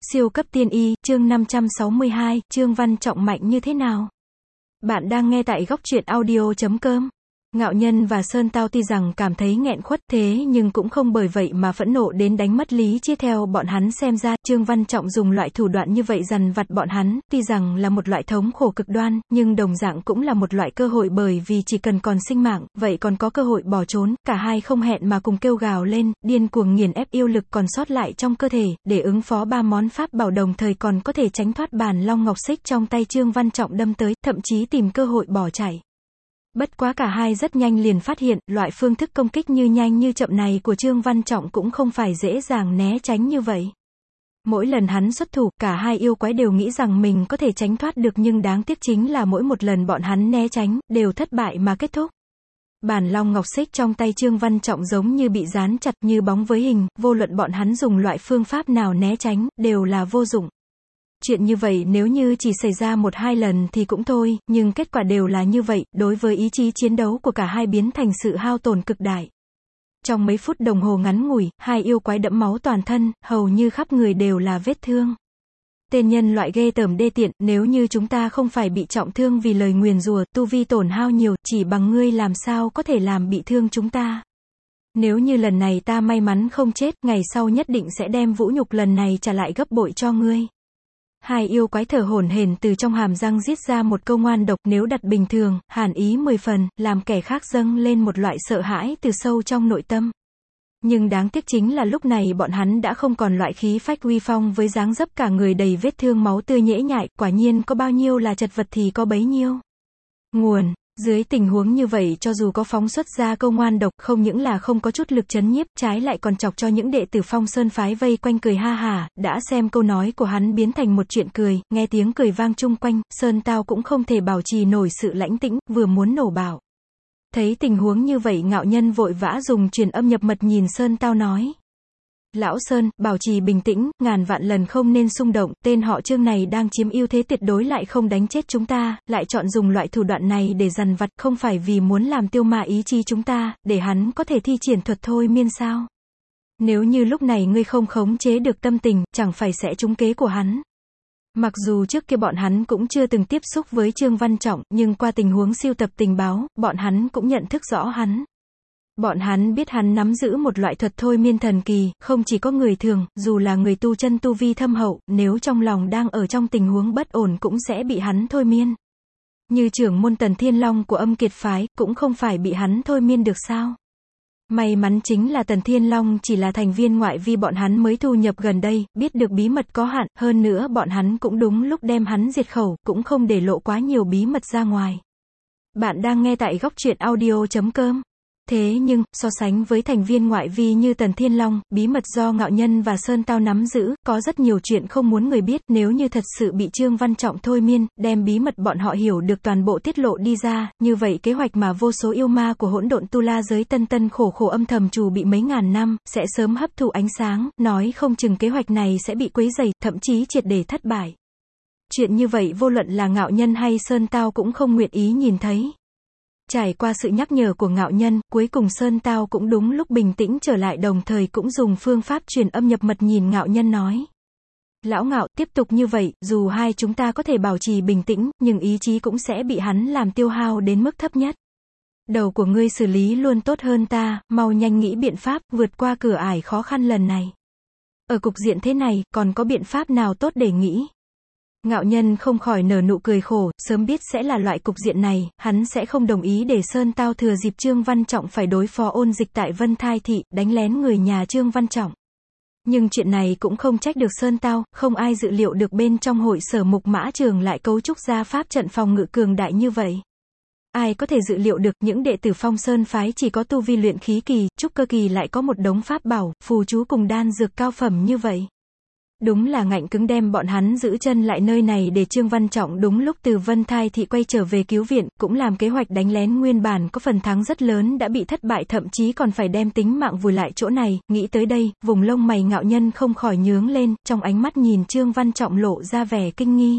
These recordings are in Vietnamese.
Siêu cấp tiên y, chương 562, Trương Văn Trọng mạnh như thế nào? Bạn đang nghe tại góc truyện audio.com. Ngạo Nhân và Sơn Tao tuy rằng cảm thấy nghẹn khuất thế nhưng cũng không bởi vậy mà phẫn nộ đến đánh mất lý trí. Theo bọn hắn xem ra, Trương Văn Trọng dùng loại thủ đoạn như vậy dằn vặt bọn hắn, tuy rằng là một loại thống khổ cực đoan, nhưng đồng dạng cũng là một loại cơ hội, bởi vì chỉ cần còn sinh mạng, vậy còn có cơ hội bỏ trốn. Cả hai không hẹn mà cùng kêu gào lên, điên cuồng nghiền ép yêu lực còn sót lại trong cơ thể, để ứng phó ba món pháp bảo, đồng thời còn có thể tránh thoát bản long ngọc xích trong tay Trương Văn Trọng đâm tới, thậm chí tìm cơ hội bỏ chạy. Bất quá cả hai rất nhanh liền phát hiện, loại phương thức công kích như nhanh như chậm này của Trương Văn Trọng cũng không phải dễ dàng né tránh như vậy. Mỗi lần hắn xuất thủ, cả hai yêu quái đều nghĩ rằng mình có thể tránh thoát được, nhưng đáng tiếc chính là mỗi một lần bọn hắn né tránh, đều thất bại mà kết thúc. Bản long ngọc xích trong tay Trương Văn Trọng giống như bị dán chặt như bóng với hình, vô luận bọn hắn dùng loại phương pháp nào né tránh, đều là vô dụng. Chuyện như vậy nếu như chỉ xảy ra một hai lần thì cũng thôi, nhưng kết quả đều là như vậy, đối với ý chí chiến đấu của cả hai biến thành sự hao tổn cực đại. Trong mấy phút đồng hồ ngắn ngủi, hai yêu quái đẫm máu toàn thân, hầu như khắp người đều là vết thương. Tên nhân loại ghê tởm đê tiện, nếu như chúng ta không phải bị trọng thương vì lời nguyền rủa, tu vi tổn hao nhiều, chỉ bằng ngươi làm sao có thể làm bị thương chúng ta. Nếu như lần này ta may mắn không chết, ngày sau nhất định sẽ đem vũ nhục lần này trả lại gấp bội cho ngươi. Hai yêu quái thở hổn hển từ trong hàm răng rít ra một câu ngoan độc, nếu đặt bình thường, hàn ý 10 phần, làm kẻ khác dâng lên một loại sợ hãi từ sâu trong nội tâm. Nhưng đáng tiếc chính là lúc này bọn hắn đã không còn loại khí phách uy phong với dáng dấp cả người đầy vết thương máu tươi nhễ nhại, quả nhiên có bao nhiêu là chật vật thì có bấy nhiêu. Nguồn. Dưới tình huống như vậy, cho dù có phóng xuất ra câu ngoan độc, không những là không có chút lực chấn nhiếp, trái lại còn chọc cho những đệ tử Phong Sơn phái vây quanh cười ha hả, đã xem câu nói của hắn biến thành một chuyện cười, nghe tiếng cười vang chung quanh, Sơn Tao cũng không thể bảo trì nổi sự lãnh tĩnh, vừa muốn nổ bạo. Thấy tình huống như vậy, Ngạo Nhân vội vã dùng truyền âm nhập mật nhìn Sơn Tao nói. Lão Sơn, bảo trì bình tĩnh, ngàn vạn lần không nên xung động, tên họ Trương này đang chiếm ưu thế tuyệt đối, lại không đánh chết chúng ta, lại chọn dùng loại thủ đoạn này để dằn vặt, không phải vì muốn làm tiêu ma ý chí chúng ta, để hắn có thể thi triển thuật thôi miên sao? Nếu như lúc này ngươi không khống chế được tâm tình, chẳng phải sẽ trúng kế của hắn. Mặc dù trước kia bọn hắn cũng chưa từng tiếp xúc với Trương Văn Trọng, nhưng qua tình huống sưu tập tình báo, bọn hắn cũng nhận thức rõ hắn. Bọn hắn biết hắn nắm giữ một loại thuật thôi miên thần kỳ, không chỉ có người thường, dù là người tu chân tu vi thâm hậu, nếu trong lòng đang ở trong tình huống bất ổn cũng sẽ bị hắn thôi miên. Như trưởng môn Tần Thiên Long của Âm Kiệt phái, cũng không phải bị hắn thôi miên được sao? May mắn chính là Tần Thiên Long chỉ là thành viên ngoại vi bọn hắn mới thu nhập gần đây, biết được bí mật có hạn, hơn nữa bọn hắn cũng đúng lúc đem hắn diệt khẩu, cũng không để lộ quá nhiều bí mật ra ngoài. Bạn đang nghe tại góc truyện audio.com. Thế nhưng, so sánh với thành viên ngoại vi như Tần Thiên Long, bí mật do Ngạo Nhân và Sơn Tao nắm giữ, có rất nhiều chuyện không muốn người biết, nếu như thật sự bị Trương Văn Trọng thôi miên, đem bí mật bọn họ hiểu được toàn bộ tiết lộ đi ra, như vậy kế hoạch mà vô số yêu ma của hỗn độn tu la giới tân tân khổ khổ âm thầm trù bị mấy ngàn năm, sẽ sớm hấp thụ ánh sáng, nói không chừng kế hoạch này sẽ bị quấy rầy, thậm chí triệt để thất bại. Chuyện như vậy vô luận là Ngạo Nhân hay Sơn Tao cũng không nguyện ý nhìn thấy. Trải qua sự nhắc nhở của Ngạo Nhân, cuối cùng Sơn Tao cũng đúng lúc bình tĩnh trở lại, đồng thời cũng dùng phương pháp truyền âm nhập mật nhìn Ngạo Nhân nói. Lão Ngạo, tiếp tục như vậy, dù hai chúng ta có thể bảo trì bình tĩnh, nhưng ý chí cũng sẽ bị hắn làm tiêu hao đến mức thấp nhất. Đầu của ngươi xử lý luôn tốt hơn ta, mau nhanh nghĩ biện pháp, vượt qua cửa ải khó khăn lần này. Ở cục diện thế này, còn có biện pháp nào tốt để nghĩ? Ngạo Nhân không khỏi nở nụ cười khổ, sớm biết sẽ là loại cục diện này, hắn sẽ không đồng ý để Sơn Tao thừa dịp Trương Văn Trọng phải đối phó ôn dịch tại Vân Thai Thị, đánh lén người nhà Trương Văn Trọng. Nhưng chuyện này cũng không trách được Sơn Tao, không ai dự liệu được bên trong hội sở Mục Mã Trường lại cấu trúc ra pháp trận phòng ngự cường đại như vậy. Ai có thể dự liệu được những đệ tử Phong Sơn phái chỉ có tu vi luyện khí kỳ, trúc cơ kỳ lại có một đống pháp bảo, phù chú cùng đan dược cao phẩm như vậy. Đúng là ngạnh cứng đem bọn hắn giữ chân lại nơi này, để Trương Văn Trọng đúng lúc từ Vân Thai Thị quay trở về cứu viện, cũng làm kế hoạch đánh lén nguyên bản có phần thắng rất lớn đã bị thất bại, thậm chí còn phải đem tính mạng vùi lại chỗ này. Nghĩ tới đây, vùng lông mày Ngạo Nhân không khỏi nhướng lên, trong ánh mắt nhìn Trương Văn Trọng lộ ra vẻ kinh nghi.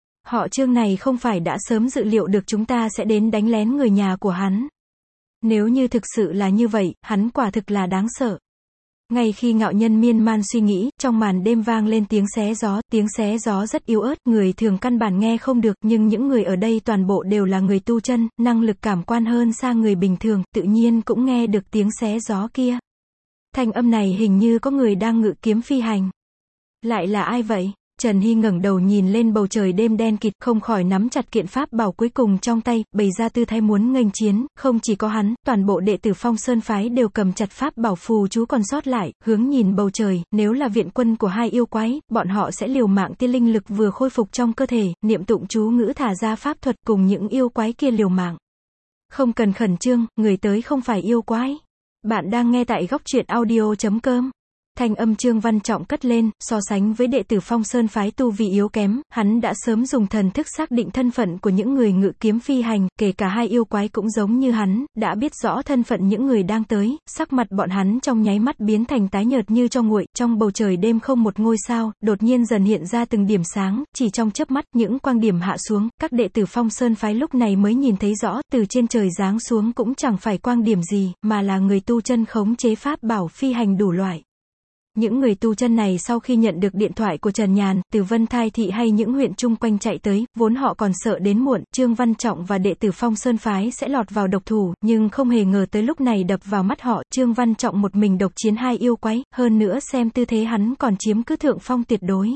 Họ Trương này không phải đã sớm dự liệu được chúng ta sẽ đến đánh lén người nhà của hắn? Nếu như thực sự là như vậy, hắn quả thực là đáng sợ. Ngay khi Ngạo Nhân miên man suy nghĩ, trong màn đêm vang lên tiếng xé gió rất yếu ớt, người thường căn bản nghe không được, nhưng những người ở đây toàn bộ đều là người tu chân, năng lực cảm quan hơn xa người bình thường, tự nhiên cũng nghe được tiếng xé gió kia. Thanh âm này hình như có người đang ngự kiếm phi hành. Lại là ai vậy? Trần Hy ngẩng đầu nhìn lên bầu trời đêm đen kịt, không khỏi nắm chặt kiện pháp bảo cuối cùng trong tay, bày ra tư thái muốn nghênh chiến, không chỉ có hắn, toàn bộ đệ tử Phong Sơn phái đều cầm chặt pháp bảo phù chú còn sót lại, hướng nhìn bầu trời, nếu là viện quân của hai yêu quái, bọn họ sẽ liều mạng tiên linh lực vừa khôi phục trong cơ thể, niệm tụng chú ngữ thả ra pháp thuật cùng những yêu quái kia liều mạng. Không cần khẩn trương, người tới không phải yêu quái. Bạn đang nghe tại góc truyện audio.com. Thanh âm Trương Văn Trọng cất lên, so sánh với đệ tử Phong Sơn phái tu vi yếu kém, hắn đã sớm dùng thần thức xác định thân phận của những người ngự kiếm phi hành, kể cả hai yêu quái cũng giống như hắn, đã biết rõ thân phận những người đang tới, sắc mặt bọn hắn trong nháy mắt biến thành tái nhợt như tro nguội, trong bầu trời đêm không một ngôi sao, đột nhiên dần hiện ra từng điểm sáng, chỉ trong chớp mắt, những quang điểm hạ xuống, các đệ tử Phong Sơn phái lúc này mới nhìn thấy rõ, từ trên trời giáng xuống cũng chẳng phải quang điểm gì, mà là người tu chân khống chế pháp bảo phi hành đủ loại. Những người tu chân này sau khi nhận được điện thoại của Trần Nhàn, từ Vân Thai Thị hay những huyện chung quanh chạy tới, vốn họ còn sợ đến muộn, Trương Văn Trọng và đệ tử Phong Sơn phái sẽ lọt vào độc thủ, nhưng không hề ngờ tới lúc này đập vào mắt họ, Trương Văn Trọng một mình độc chiến hai yêu quái, hơn nữa xem tư thế hắn còn chiếm cứ thượng phong tuyệt đối.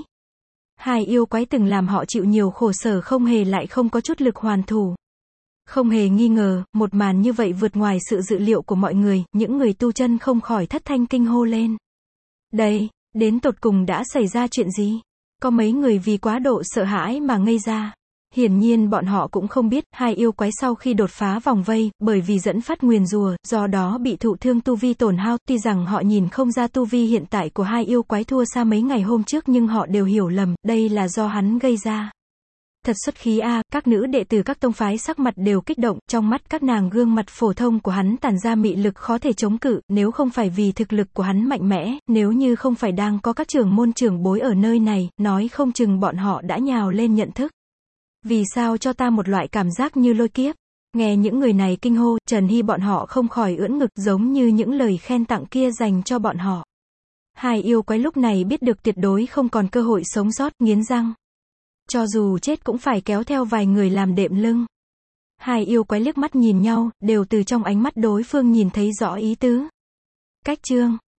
Hai yêu quái từng làm họ chịu nhiều khổ sở không hề lại không có chút lực hoàn thủ. Không hề nghi ngờ, một màn như vậy vượt ngoài sự dự liệu của mọi người, những người tu chân không khỏi thất thanh kinh hô lên. Đây, đến tột cùng đã xảy ra chuyện gì? Có mấy người vì quá độ sợ hãi mà ngây ra. Hiển nhiên bọn họ cũng không biết, hai yêu quái sau khi đột phá vòng vây, bởi vì dẫn phát nguyền rủa, do đó bị thụ thương tu vi tổn hao, tuy rằng họ nhìn không ra tu vi hiện tại của hai yêu quái thua xa mấy ngày hôm trước nhưng họ đều hiểu lầm, đây là do hắn gây ra. Thật xuất khí a, các nữ đệ tử các tông phái sắc mặt đều kích động, trong mắt các nàng gương mặt phổ thông của hắn tản ra mị lực khó thể chống cự, nếu không phải vì thực lực của hắn mạnh mẽ, nếu như không phải đang có các trưởng môn trưởng bối ở nơi này, nói không chừng bọn họ đã nhào lên nhận thức. Vì sao cho ta một loại cảm giác như lôi kiếp? Nghe những người này kinh hô, Trần Hy bọn họ không khỏi ưỡn ngực giống như những lời khen tặng kia dành cho bọn họ. Hai yêu quái lúc này biết được tuyệt đối không còn cơ hội sống sót, nghiến răng. Cho dù chết cũng phải kéo theo vài người làm đệm lưng. Hai yêu quái liếc mắt nhìn nhau, đều từ trong ánh mắt đối phương nhìn thấy rõ ý tứ. Cách Trương